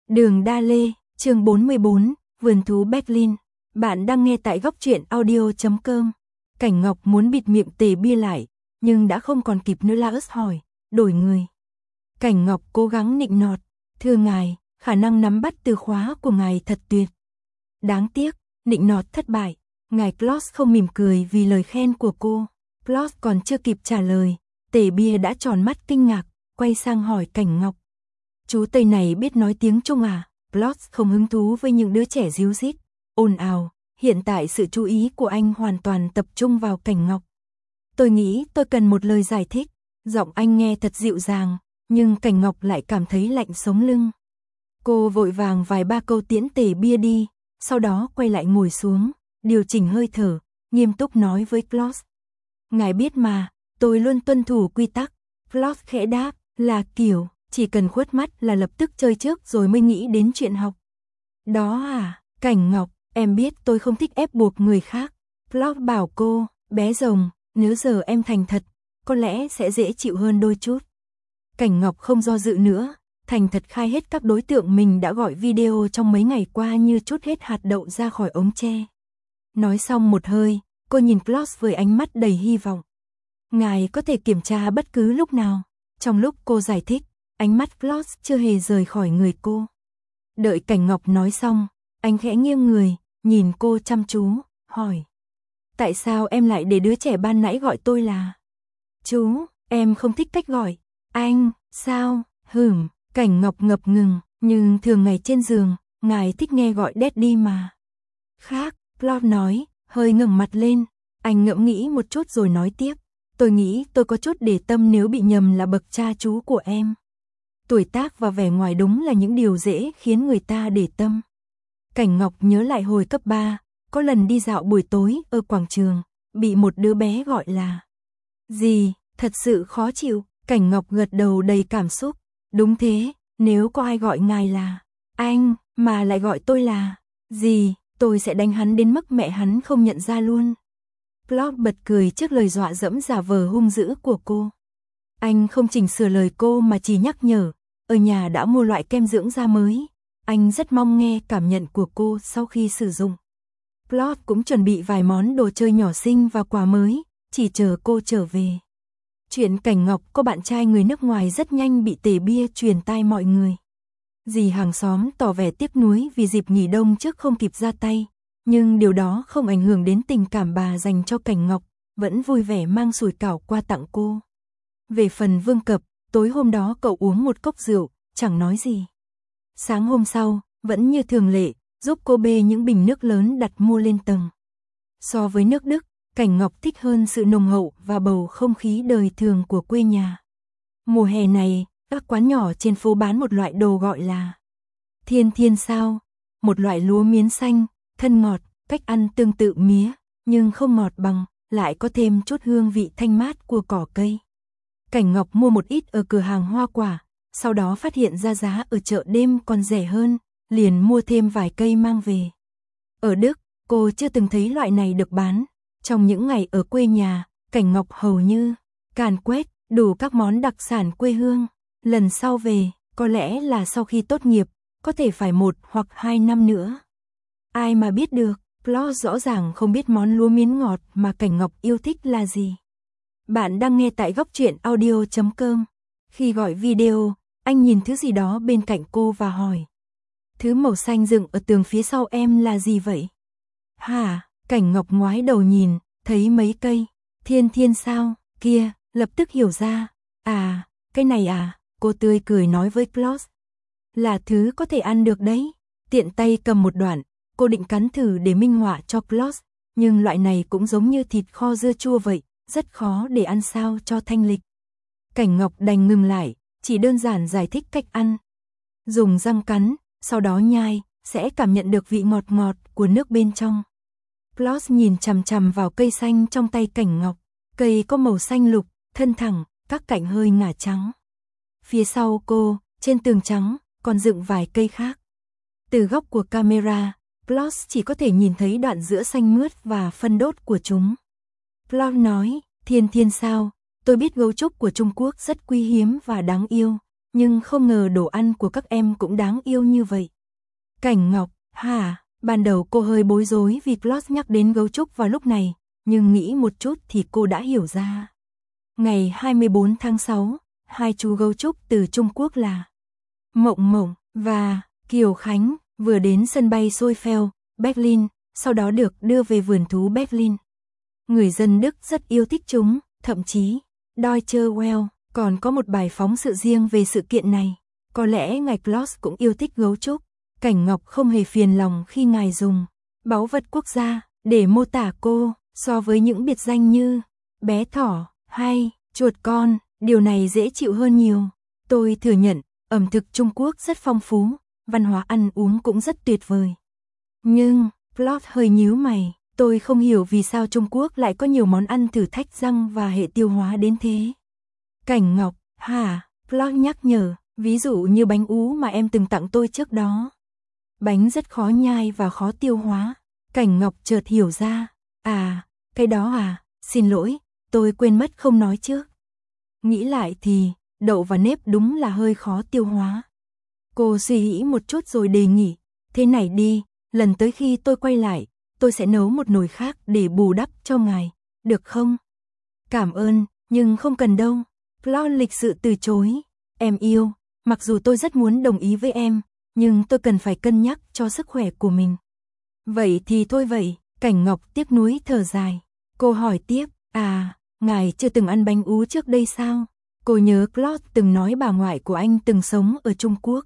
Đường Đa Lê, chương 44, Vườn thú Berlin. Bạn đang nghe tại góc truyện audio.com. Cảnh Ngọc muốn bịt miệng Tề Bia lại, nhưng đã không còn kịp nữa. Lars hỏi, đổi người. Cảnh Ngọc cố gắng nịnh nọt, thưa ngài, khả năng nắm bắt từ khóa của ngài thật tuyệt. Đáng tiếc, nịnh nọt thất bại, ngài Klaus không mỉm cười vì lời khen của cô. Klaus còn chưa kịp trả lời, Tề Bia đã tròn mắt kinh ngạc, quay sang hỏi Cảnh Ngọc. Chú Tây này biết nói tiếng Trung à? Klaus không hứng thú với những đứa trẻ ríu rít, ồn ào, hiện tại sự chú ý của anh hoàn toàn tập trung vào Cảnh Ngọc. Tôi nghĩ tôi cần một lời giải thích, giọng anh nghe thật dịu dàng, nhưng Cảnh Ngọc lại cảm thấy lạnh sống lưng. Cô vội vàng vài ba câu tiễn Tề Bia đi, sau đó quay lại ngồi xuống, điều chỉnh hơi thở, nghiêm túc nói với Klaus. Ngài biết mà, tôi luôn tuân thủ quy tắc. Klaus khẽ đáp, là kiểu, chỉ cần khuất mắt là lập tức chơi trước rồi mới nghĩ đến chuyện học. Đó à, Cảnh Ngọc, em biết tôi không thích ép buộc người khác. Klaus bảo cô, bé rồng, nếu giờ em thành thật, có lẽ sẽ dễ chịu hơn đôi chút. Cảnh Ngọc không do dự nữa, thành thật khai hết các đối tượng mình đã gọi video trong mấy ngày qua như trút hết hạt đậu ra khỏi ống tre. Nói xong một hơi, cô nhìn Klaus với ánh mắt đầy hy vọng. Ngài có thể kiểm tra bất cứ lúc nào. Trong lúc cô giải thích, ánh mắt Klaus chưa hề rời khỏi người cô. Đợi Cảnh Ngọc nói xong, anh khẽ nghiêng người, nhìn cô chăm chú, hỏi. Tại sao em lại để đứa trẻ ban nãy gọi tôi là chú? Em không thích cách gọi anh, sao? Cảnh Ngọc ngập ngừng, nhưng thường ngày trên giường, ngài thích nghe gọi Daddy mà. Khác, Klaus nói, hơi ngẩng mặt lên, anh ngẫm nghĩ một chút rồi nói tiếp. Tôi nghĩ tôi có chút để tâm nếu bị nhầm là bậc cha chú của em. Tuổi tác và vẻ ngoài đúng là những điều dễ khiến người ta để tâm. Cảnh Ngọc nhớ lại hồi cấp 3, có lần đi dạo buổi tối ở quảng trường, bị một đứa bé gọi là gì, thật sự khó chịu. Cảnh Ngọc gật đầu đầy cảm xúc. Đúng thế, nếu có ai gọi ngài là anh, mà lại gọi tôi là gì, tôi sẽ đánh hắn đến mức mẹ hắn không nhận ra luôn. Klaus bật cười trước lời dọa dẫm giả vờ hung dữ của cô. Anh không chỉnh sửa lời cô mà chỉ nhắc nhở, ở nhà đã mua loại kem dưỡng da mới. Anh rất mong nghe cảm nhận của cô sau khi sử dụng. Klaus cũng chuẩn bị vài món đồ chơi nhỏ xinh và quà mới, chỉ chờ cô trở về. Chuyện Cảnh Ngọc có bạn trai người nước ngoài rất nhanh bị Tề Bia truyền tai mọi người. Dì hàng xóm tỏ vẻ tiếc nuối vì dịp nghỉ đông trước không kịp ra tay. Nhưng điều đó không ảnh hưởng đến tình cảm bà dành cho Cảnh Ngọc, vẫn vui vẻ mang sủi cảo qua tặng cô. Về phần Vương Cập, tối hôm đó cậu uống một cốc rượu, chẳng nói gì. Sáng hôm sau, vẫn như thường lệ, giúp cô bê những bình nước lớn đặt mua lên tầng. So với nước Đức, Cảnh Ngọc thích hơn sự nồng hậu và bầu không khí đời thường của quê nhà. Mùa hè này, các quán nhỏ trên phố bán một loại đồ gọi là thiên thiên sao, một loại lúa miến xanh, thân ngọt, cách ăn tương tự mía, nhưng không ngọt bằng, lại có thêm chút hương vị thanh mát của cỏ cây. Cảnh Ngọc mua một ít ở cửa hàng hoa quả, sau đó phát hiện ra giá ở chợ đêm còn rẻ hơn, liền mua thêm vài cây mang về. Ở Đức, cô chưa từng thấy loại này được bán. Trong những ngày ở quê nhà, Cảnh Ngọc hầu như càn quét đủ các món đặc sản quê hương. Lần sau về, có lẽ là sau khi tốt nghiệp, có thể phải 1 hoặc 2 năm nữa. Ai mà biết được, Klaus rõ ràng không biết món lúa miến ngọt mà Cảnh Ngọc yêu thích là gì. Bạn đang nghe tại góc truyện audio.com. Khi gọi video, anh nhìn thứ gì đó bên cạnh cô và hỏi. Thứ màu xanh dựng ở tường phía sau em là gì vậy? Hả? Cảnh Ngọc ngoái đầu nhìn, thấy mấy cây thiên thiên sao kia, lập tức hiểu ra. À, cái này à, cô tươi cười nói với Klaus. Là thứ có thể ăn được đấy. Tiện tay cầm một đoạn, cô định cắn thử để minh họa cho Klaus, nhưng loại này cũng giống như thịt kho dưa chua vậy, rất khó để ăn sao cho thanh lịch. Cảnh Ngọc đành ngừng lại, chỉ đơn giản giải thích cách ăn. Dùng răng cắn, sau đó nhai, sẽ cảm nhận được vị ngọt ngọt của nước bên trong. Klaus nhìn chằm chằm vào cây xanh trong tay Cảnh Ngọc. Cây có màu xanh lục, thân thẳng, các cạnh hơi ngả trắng. Phía sau cô, trên tường trắng, còn dựng vài cây khác. Từ góc của camera, Klaus chỉ có thể nhìn thấy đoạn giữa xanh mướt và phân đốt của chúng. Klaus nói, thiên thiên sao, tôi biết gấu trúc của Trung Quốc rất quý hiếm và đáng yêu, nhưng không ngờ đồ ăn của các em cũng đáng yêu như vậy. Cảnh Ngọc, hả? Ban đầu cô hơi bối rối vì Claude nhắc đến gấu trúc vào lúc này, nhưng nghĩ một chút thì cô đã hiểu ra. Ngày 24 tháng 6, hai chú gấu trúc từ Trung Quốc là Mộng Mộng và Kiều Khánh vừa đến sân bay Sofitel, Berlin, sau đó được đưa về vườn thú Berlin. Người dân Đức rất yêu thích chúng, thậm chí Deutsche Welle còn có một bài phóng sự riêng về sự kiện này. Có lẽ ngài Claude cũng yêu thích gấu trúc. Cảnh Ngọc không hề phiền lòng khi ngài dùng báu vật quốc gia để mô tả cô, so với những biệt danh như bé thỏ hay chuột con, điều này dễ chịu hơn nhiều. Tôi thừa nhận, ẩm thực Trung Quốc rất phong phú, văn hóa ăn uống cũng rất tuyệt vời. Nhưng, Claude hơi nhíu mày, tôi không hiểu vì sao Trung Quốc lại có nhiều món ăn thử thách răng và hệ tiêu hóa đến thế. Cảnh Ngọc, hả? Claude nhắc nhở, ví dụ như bánh ú mà em từng tặng tôi trước đó. Bánh rất khó nhai và khó tiêu hóa. Cảnh Ngọc chợt hiểu ra, à, cái đó à, xin lỗi, tôi quên mất không nói trước. Nghĩ lại thì, đậu và nếp đúng là hơi khó tiêu hóa. Cô suy nghĩ một chút rồi đề nghị, thế này đi, lần tới khi tôi quay lại, tôi sẽ nấu một nồi khác để bù đắp cho ngài, được không? Cảm ơn, nhưng không cần đâu. Claude lịch sự từ chối, em yêu, mặc dù tôi rất muốn đồng ý với em, nhưng tôi cần phải cân nhắc cho sức khỏe của mình. Vậy thì thôi vậy, Cảnh Ngọc tiếc nuối thở dài. Cô hỏi tiếp, à, ngài chưa từng ăn bánh ú trước đây sao? Cô nhớ Claude từng nói bà ngoại của anh từng sống ở Trung Quốc.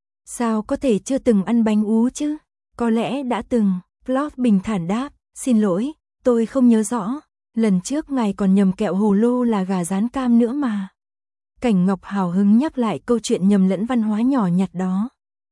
Sao có thể chưa từng ăn bánh ú chứ? Có lẽ đã từng. Claude bình thản đáp, xin lỗi, tôi không nhớ rõ. Lần trước ngài còn nhầm kẹo hồ lô là gà rán cam nữa mà. Cảnh Ngọc hào hứng nhắc lại câu chuyện nhầm lẫn văn hóa nhỏ nhặt đó.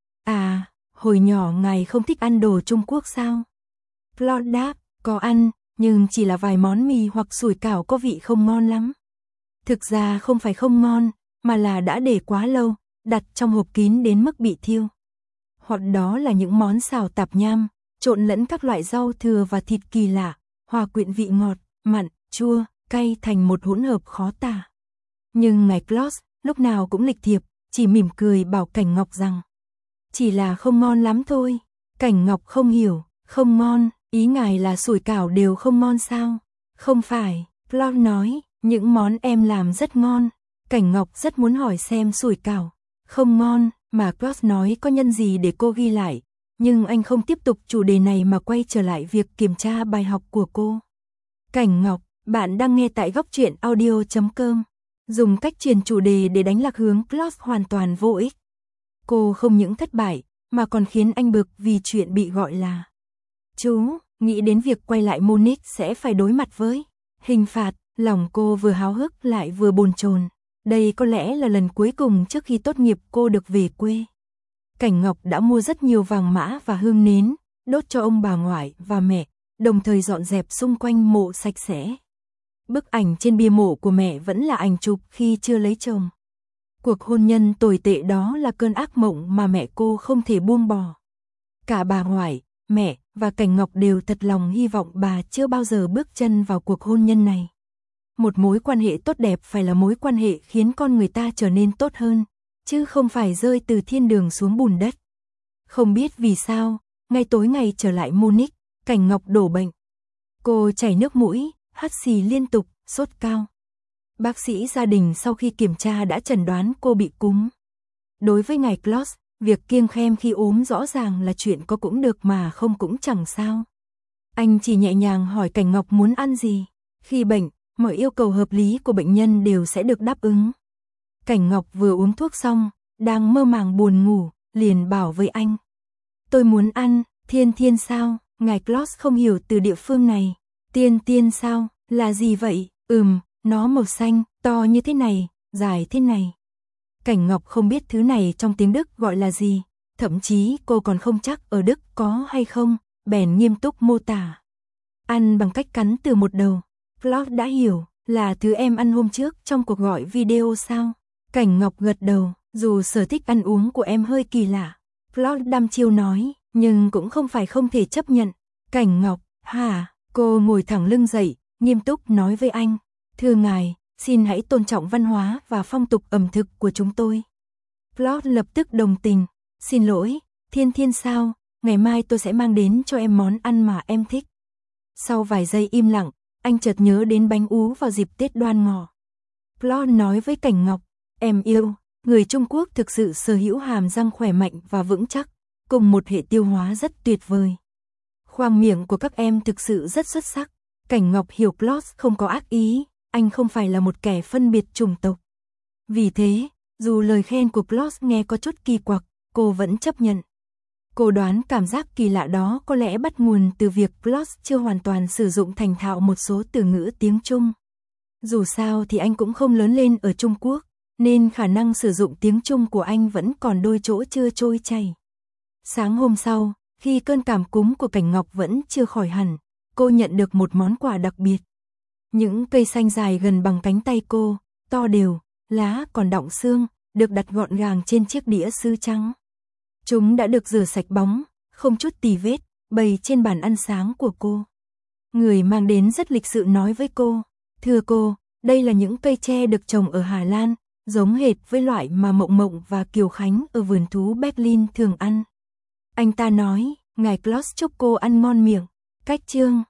À, hồi nhỏ ngài không thích ăn đồ Trung Quốc sao? Claude đáp, có ăn, nhưng chỉ là vài món mì hoặc sủi cảo có vị không ngon lắm. Thực ra không phải không ngon, mà là đã để quá lâu, đặt trong hộp kín đến mức bị thiêu. Hoặc đó là những món xào tạp nham, trộn lẫn các loại rau thừa và thịt kỳ lạ, hòa quyện vị ngọt, mặn, chua, cay thành một hỗn hợp khó tả. Nhưng ngài Claude lúc nào cũng lịch thiệp, chỉ mỉm cười bảo Cảnh Ngọc rằng chỉ là không ngon lắm thôi. Cảnh Ngọc không hiểu, không ngon, ý ngài là sủi cảo đều không ngon sao? Không phải, Claude nói, những món em làm rất ngon. Cảnh Ngọc rất muốn hỏi xem sủi cảo không ngon mà Claude nói có nhân gì để cô ghi lại, nhưng anh không tiếp tục chủ đề này mà quay trở lại việc kiểm tra bài học của cô. Cảnh Ngọc, bạn đang nghe tại góc truyện audio.com. Dùng cách truyền chủ đề để đánh lạc hướng Claude hoàn toàn vô ích. Cô không những thất bại, mà còn khiến anh bực vì chuyện bị gọi là chú, nghĩ đến việc quay lại Munich sẽ phải đối mặt với hình phạt, lòng cô vừa háo hức lại vừa bồn chồn. Đây có lẽ là lần cuối cùng trước khi tốt nghiệp cô được về quê. Cảnh Ngọc đã mua rất nhiều vàng mã và hương nến, đốt cho ông bà ngoại và mẹ, đồng thời dọn dẹp xung quanh mộ sạch sẽ. Bức ảnh trên bia mộ của mẹ vẫn là ảnh chụp khi chưa lấy chồng. Cuộc hôn nhân tồi tệ đó là cơn ác mộng mà mẹ cô không thể buông bỏ. Cả bà ngoại, mẹ và Cảnh Ngọc đều thật lòng hy vọng bà chưa bao giờ bước chân vào cuộc hôn nhân này. Một mối quan hệ tốt đẹp phải là mối quan hệ khiến con người ta trở nên tốt hơn, chứ không phải rơi từ thiên đường xuống bùn đất. Không biết vì sao, ngay tối ngày trở lại Munich, Cảnh Ngọc đổ bệnh. Cô chảy nước mũi, hắt xì liên tục, sốt cao. Bác sĩ gia đình sau khi kiểm tra đã chẩn đoán cô bị cúm. Đối với ngài Claude, việc kiêng khem khi ốm rõ ràng là chuyện có cũng được mà không cũng chẳng sao. Anh chỉ nhẹ nhàng hỏi Cảnh Ngọc muốn ăn gì. Khi bệnh, mọi yêu cầu hợp lý của bệnh nhân đều sẽ được đáp ứng. Cảnh Ngọc vừa uống thuốc xong, đang mơ màng buồn ngủ, liền bảo với anh. Tôi muốn ăn, thiên thiên sao? Ngài Claude không hiểu từ địa phương này. Tiên tiên sao? Là gì vậy? Nó màu xanh, to như thế này, dài thế này. Cảnh Ngọc không biết thứ này trong tiếng Đức gọi là gì, thậm chí cô còn không chắc ở Đức có hay không, bèn nghiêm túc mô tả. Ăn bằng cách cắn từ một đầu. Claude đã hiểu, là thứ em ăn hôm trước trong cuộc gọi video sao? Cảnh Ngọc gật đầu, dù sở thích ăn uống của em hơi kỳ lạ. Claude đăm chiêu nói, nhưng cũng không phải không thể chấp nhận. Cảnh Ngọc, hả? Cô ngồi thẳng lưng dậy, nghiêm túc nói với anh. Thưa ngài, xin hãy tôn trọng văn hóa và phong tục ẩm thực của chúng tôi. Plot lập tức đồng tình. Xin lỗi, Thiên Thiên sao, ngày mai tôi sẽ mang đến cho em món ăn mà em thích. Sau vài giây im lặng, anh chợt nhớ đến bánh ú vào dịp Tết Đoan Ngọ. Plot nói với Cảnh Ngọc, em yêu, người Trung Quốc thực sự sở hữu hàm răng khỏe mạnh và vững chắc, cùng một hệ tiêu hóa rất tuyệt vời. Khoang miệng của các em thực sự rất xuất sắc. Cảnh Ngọc hiểu Plot không có ác ý, anh không phải là một kẻ phân biệt chủng tộc. Vì thế, dù lời khen của Plot nghe có chút kỳ quặc, cô vẫn chấp nhận. Cô đoán cảm giác kỳ lạ đó có lẽ bắt nguồn từ việc Plot chưa hoàn toàn sử dụng thành thạo một số từ ngữ tiếng Trung. Dù sao thì anh cũng không lớn lên ở Trung Quốc, nên khả năng sử dụng tiếng Trung của anh vẫn còn đôi chỗ chưa trôi chảy. Sáng hôm sau, khi cơn cảm cúm của Cảnh Ngọc vẫn chưa khỏi hẳn, cô nhận được một món quà đặc biệt. Những cây xanh dài gần bằng cánh tay cô, to đều, lá còn đọng xương, được đặt gọn gàng trên chiếc đĩa sứ trắng. Chúng đã được rửa sạch bóng, không chút tì vết, bày trên bàn ăn sáng của cô. Người mang đến rất lịch sự nói với cô, thưa cô, đây là những cây tre được trồng ở Hà Lan, giống hệt với loại mà Mộng Mộng và Kiều Khánh ở vườn thú Berlin thường ăn. Anh ta nói, ngài Plot chúc cô ăn ngon miệng. Cách chương